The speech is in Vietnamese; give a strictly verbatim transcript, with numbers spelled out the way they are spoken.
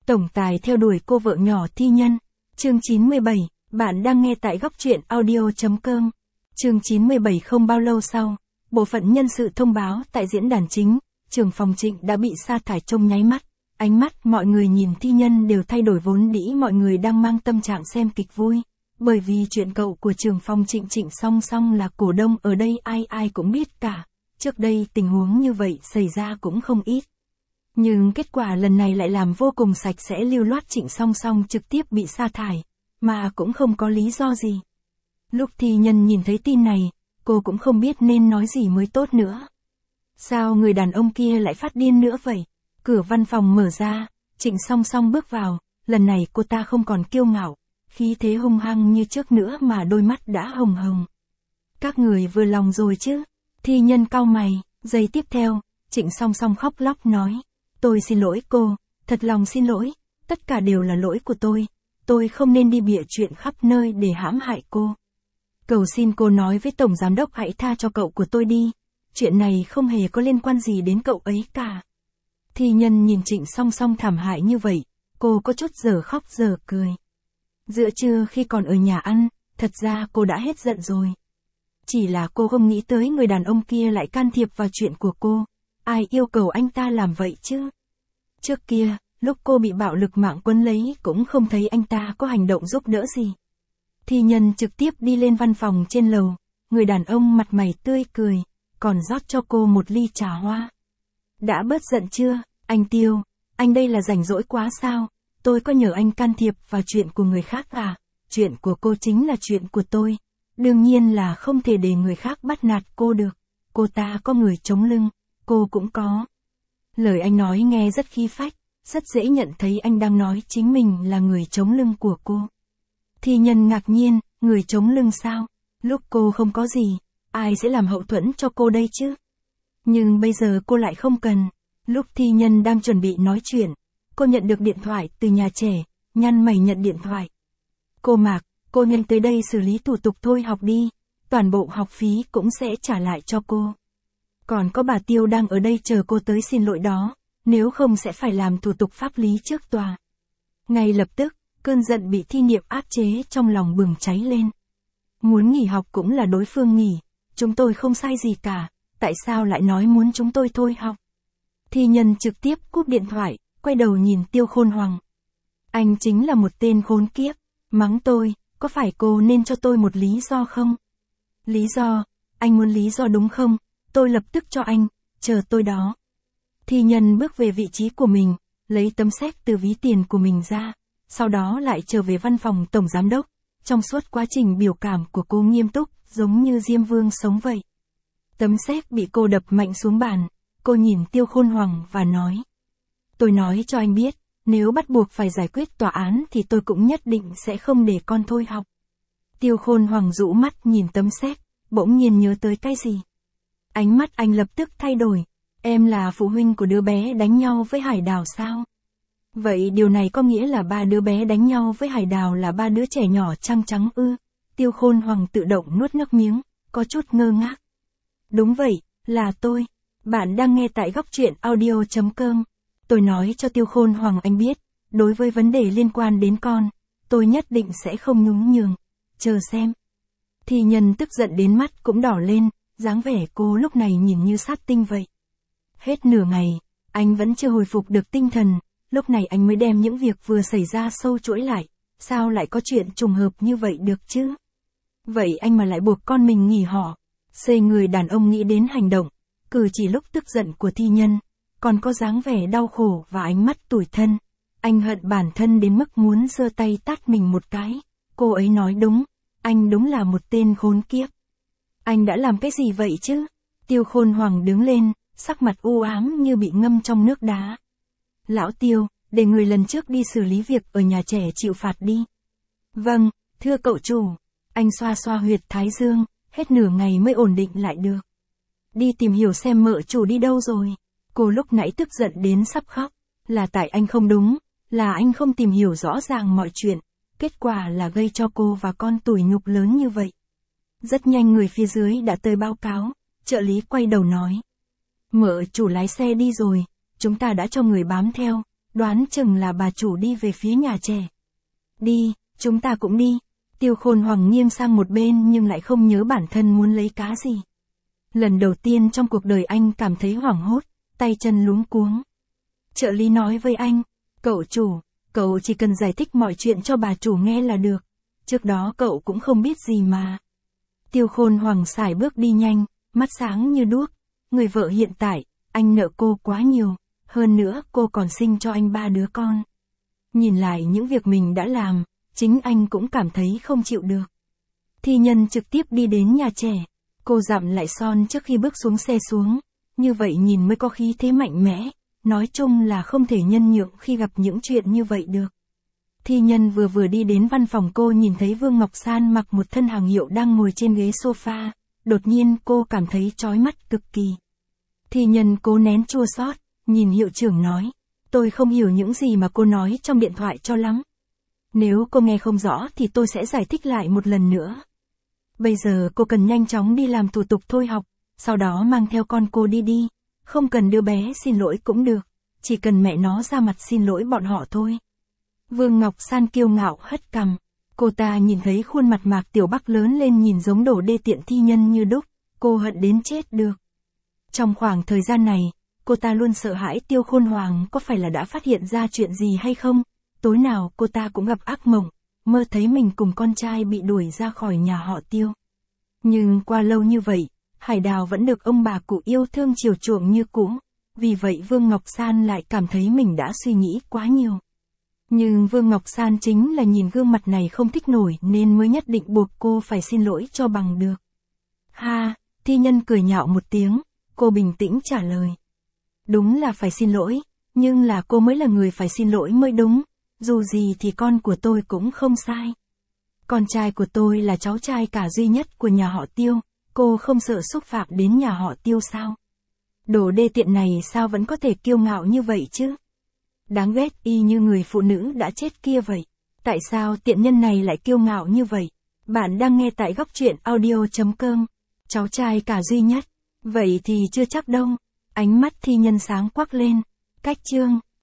Tổng tài theo đuổi cô vợ nhỏ thi nhân. Chương chín mươi bảy, bạn đang nghe tại góc truyện audio chấm com. Chương chín mươi bảy. Không bao lâu sau, bộ phận nhân sự thông báo tại diễn đàn chính, trưởng phòng Trịnh đã bị sa thải trong nháy mắt. Ánh mắt mọi người nhìn thi nhân đều thay đổi, vốn dĩ mọi người đang mang tâm trạng xem kịch vui. Bởi vì chuyện cậu của trưởng phòng Trịnh Trịnh Song Song là cổ đông ở đây ai ai cũng biết cả. Trước đây tình huống như vậy xảy ra cũng không ít. Nhưng kết quả lần này lại làm vô cùng sạch sẽ, lưu loát. Trịnh Song Song trực tiếp bị sa thải, mà cũng không có lý do gì. Lúc thi nhân nhìn thấy tin này, cô cũng không biết nên nói gì mới tốt nữa. Sao người đàn ông kia lại phát điên nữa vậy? Cửa văn phòng mở ra, Trịnh Song Song bước vào, lần này cô ta không còn kiêu ngạo, khí thế hung hăng như trước nữa mà đôi mắt đã hồng hồng. Các người vừa lòng rồi chứ? Thi nhân cau mày, giây tiếp theo, Trịnh Song Song khóc lóc nói. Tôi xin lỗi cô, thật lòng xin lỗi, tất cả đều là lỗi của tôi, tôi không nên đi bịa chuyện khắp nơi để hãm hại cô. Cầu xin cô nói với Tổng Giám đốc hãy tha cho cậu của tôi đi, chuyện này không hề có liên quan gì đến cậu ấy cả. Thi nhân nhìn Trịnh Song Song thảm hại như vậy, cô có chút giờ khóc giờ cười. Giữa trưa khi còn ở nhà ăn, thật ra cô đã hết giận rồi. Chỉ là cô không nghĩ tới người đàn ông kia lại can thiệp vào chuyện của cô. Ai yêu cầu anh ta làm vậy chứ? Trước kia, lúc cô bị bạo lực mạng quấn lấy cũng không thấy anh ta có hành động giúp đỡ gì. Thi nhân trực tiếp đi lên văn phòng trên lầu, người đàn ông mặt mày tươi cười, còn rót cho cô một ly trà hoa. Đã bớt giận chưa, anh Tiêu, anh đây là rảnh rỗi quá sao? Tôi có nhờ anh can thiệp vào chuyện của người khác à? Chuyện của cô chính là chuyện của tôi. Đương nhiên là không thể để người khác bắt nạt cô được. Cô ta có người chống lưng, cô cũng có. Lời anh nói nghe rất khí phách, rất dễ nhận thấy anh đang nói chính mình là người chống lưng của cô. Thi nhân ngạc nhiên, người chống lưng sao? Lúc cô không có gì, ai sẽ làm hậu thuẫn cho cô đây chứ? Nhưng bây giờ cô lại không cần. Lúc thi nhân đang chuẩn bị nói chuyện, cô nhận được điện thoại từ nhà trẻ, nhăn mày nhận điện thoại. Cô Mạc, cô nhanh tới đây xử lý thủ tục thôi học đi, toàn bộ học phí cũng sẽ trả lại cho cô. Còn có bà Tiêu đang ở đây chờ cô tới xin lỗi đó, nếu không sẽ phải làm thủ tục pháp lý trước tòa. Ngay lập tức, cơn giận bị Thi Niệm áp chế trong lòng bừng cháy lên. Muốn nghỉ học cũng là đối phương nghỉ, chúng tôi không sai gì cả, tại sao lại nói muốn chúng tôi thôi học? Thi nhân trực tiếp cúp điện thoại, quay đầu nhìn Tiêu Khôn Hoàng. Anh chính là một tên khốn kiếp, mắng tôi, có phải cô nên cho tôi một lý do không? Lý do, anh muốn lý do đúng không? Tôi lập tức cho anh, chờ tôi đó. Thi nhân bước về vị trí của mình, lấy tấm séc từ ví tiền của mình ra, sau đó lại trở về văn phòng Tổng Giám đốc. Trong suốt quá trình biểu cảm của cô nghiêm túc, giống như Diêm Vương sống vậy. Tấm séc bị cô đập mạnh xuống bàn, cô nhìn Tiêu Khôn Hoàng và nói. Tôi nói cho anh biết, nếu bắt buộc phải giải quyết tòa án thì tôi cũng nhất định sẽ không để con thôi học. Tiêu Khôn Hoàng rũ mắt nhìn tấm séc, bỗng nhiên nhớ tới cái gì. Ánh mắt anh lập tức thay đổi. Em là phụ huynh của đứa bé đánh nhau với Hải Đào sao? Vậy điều này có nghĩa là ba đứa bé đánh nhau với Hải Đào là ba đứa trẻ nhỏ trăng trắng ư? Tiêu Khôn Hoàng tự động nuốt nước miếng, có chút ngơ ngác. Đúng vậy, là tôi. Bạn đang nghe tại góc truyện audio chấm com. Tôi nói cho Tiêu Khôn Hoàng anh biết, đối với vấn đề liên quan đến con, tôi nhất định sẽ không nhún nhường. Chờ xem. Thi nhân tức giận đến mắt cũng đỏ lên, dáng vẻ cô lúc này nhìn như sát tinh vậy. Hết nửa ngày, anh vẫn chưa hồi phục được tinh thần, lúc này anh mới đem những việc vừa xảy ra sâu chuỗi lại. Sao lại có chuyện trùng hợp như vậy được chứ? Vậy anh mà lại buộc con mình nghỉ họ. Xê người đàn ông nghĩ đến hành động, cử chỉ lúc tức giận của thi nhân, còn có dáng vẻ đau khổ và ánh mắt tủi thân. Anh hận bản thân đến mức muốn giơ tay tát mình một cái. Cô ấy nói đúng, anh đúng là một tên khốn kiếp. Anh đã làm cái gì vậy chứ? Tiêu Khôn Hoàng đứng lên, sắc mặt u ám như bị ngâm trong nước đá. Lão Tiêu, để người lần trước đi xử lý việc ở nhà trẻ chịu phạt đi. Vâng, thưa cậu chủ. Anh xoa xoa huyệt thái dương, hết nửa ngày mới ổn định lại được. Đi tìm hiểu xem mợ chủ đi đâu rồi. Cô lúc nãy tức giận đến sắp khóc. Là tại anh không đúng, là anh không tìm hiểu rõ ràng mọi chuyện. Kết quả là gây cho cô và con tủi nhục lớn như vậy. Rất nhanh người phía dưới đã tới báo cáo, trợ lý quay đầu nói. Mợ chủ lái xe đi rồi, chúng ta đã cho người bám theo, đoán chừng là bà chủ đi về phía nhà trẻ. Đi, chúng ta cũng đi. Tiêu Khôn Hoàng nghiêng sang một bên nhưng lại không nhớ bản thân muốn lấy cá gì. Lần đầu tiên trong cuộc đời anh cảm thấy hoảng hốt, tay chân luống cuống. Trợ lý nói với anh, cậu chủ, cậu chỉ cần giải thích mọi chuyện cho bà chủ nghe là được. Trước đó cậu cũng không biết gì mà. Tiêu Khôn Hoàng sải bước đi nhanh, mắt sáng như đuốc. Người vợ hiện tại, anh nợ cô quá nhiều, hơn nữa cô còn sinh cho anh ba đứa con. Nhìn lại những việc mình đã làm, chính anh cũng cảm thấy không chịu được. Thi Nhân trực tiếp đi đến nhà trẻ, cô dặm lại son trước khi bước xuống xe xuống, như vậy nhìn mới có khí thế mạnh mẽ, nói chung là không thể nhân nhượng khi gặp những chuyện như vậy được. Thi Nhân vừa vừa đi đến văn phòng cô nhìn thấy Vương Ngọc San mặc một thân hàng hiệu đang ngồi trên ghế sofa, đột nhiên cô cảm thấy chói mắt cực kỳ. Thi Nhân cố nén chua xót, nhìn hiệu trưởng nói, tôi không hiểu những gì mà cô nói trong điện thoại cho lắm. Nếu cô nghe không rõ thì tôi sẽ giải thích lại một lần nữa. Bây giờ cô cần nhanh chóng đi làm thủ tục thôi học, sau đó mang theo con cô đi đi, không cần đưa bé xin lỗi cũng được, chỉ cần mẹ nó ra mặt xin lỗi bọn họ thôi. Vương Ngọc San kiêu ngạo hất cằm, cô ta nhìn thấy khuôn mặt Mạc Tiểu Bắc lớn lên nhìn giống đồ đê tiện Thi Nhân như đúc, cô hận đến chết được. Trong khoảng thời gian này, cô ta luôn sợ hãi Tiêu Khôn Hoàng có phải là đã phát hiện ra chuyện gì hay không, tối nào cô ta cũng gặp ác mộng, mơ thấy mình cùng con trai bị đuổi ra khỏi nhà họ Tiêu. Nhưng qua lâu như vậy, Hải Đào vẫn được ông bà cụ yêu thương chiều chuộng như cũ, vì vậy Vương Ngọc San lại cảm thấy mình đã suy nghĩ quá nhiều. Nhưng Vương Ngọc San chính là nhìn gương mặt này không thích nổi nên mới nhất định buộc cô phải xin lỗi cho bằng được. Ha, Thi Nhân cười nhạo một tiếng, cô bình tĩnh trả lời. Đúng là phải xin lỗi, nhưng là cô mới là người phải xin lỗi mới đúng, dù gì thì con của tôi cũng không sai. Con trai của tôi là cháu trai cả duy nhất của nhà họ Tiêu, cô không sợ xúc phạm đến nhà họ Tiêu sao? Đồ đê tiện này sao vẫn có thể kiêu ngạo như vậy chứ? Đáng ghét y như người phụ nữ đã chết kia vậy. Tại sao tiện nhân này lại kiêu ngạo như vậy? Bạn đang nghe tại góc truyện audio chấm com. Cháu trai cả duy nhất. Vậy thì chưa chắc đâu. Ánh mắt Thi Nhân sáng quắc lên. Cách chương.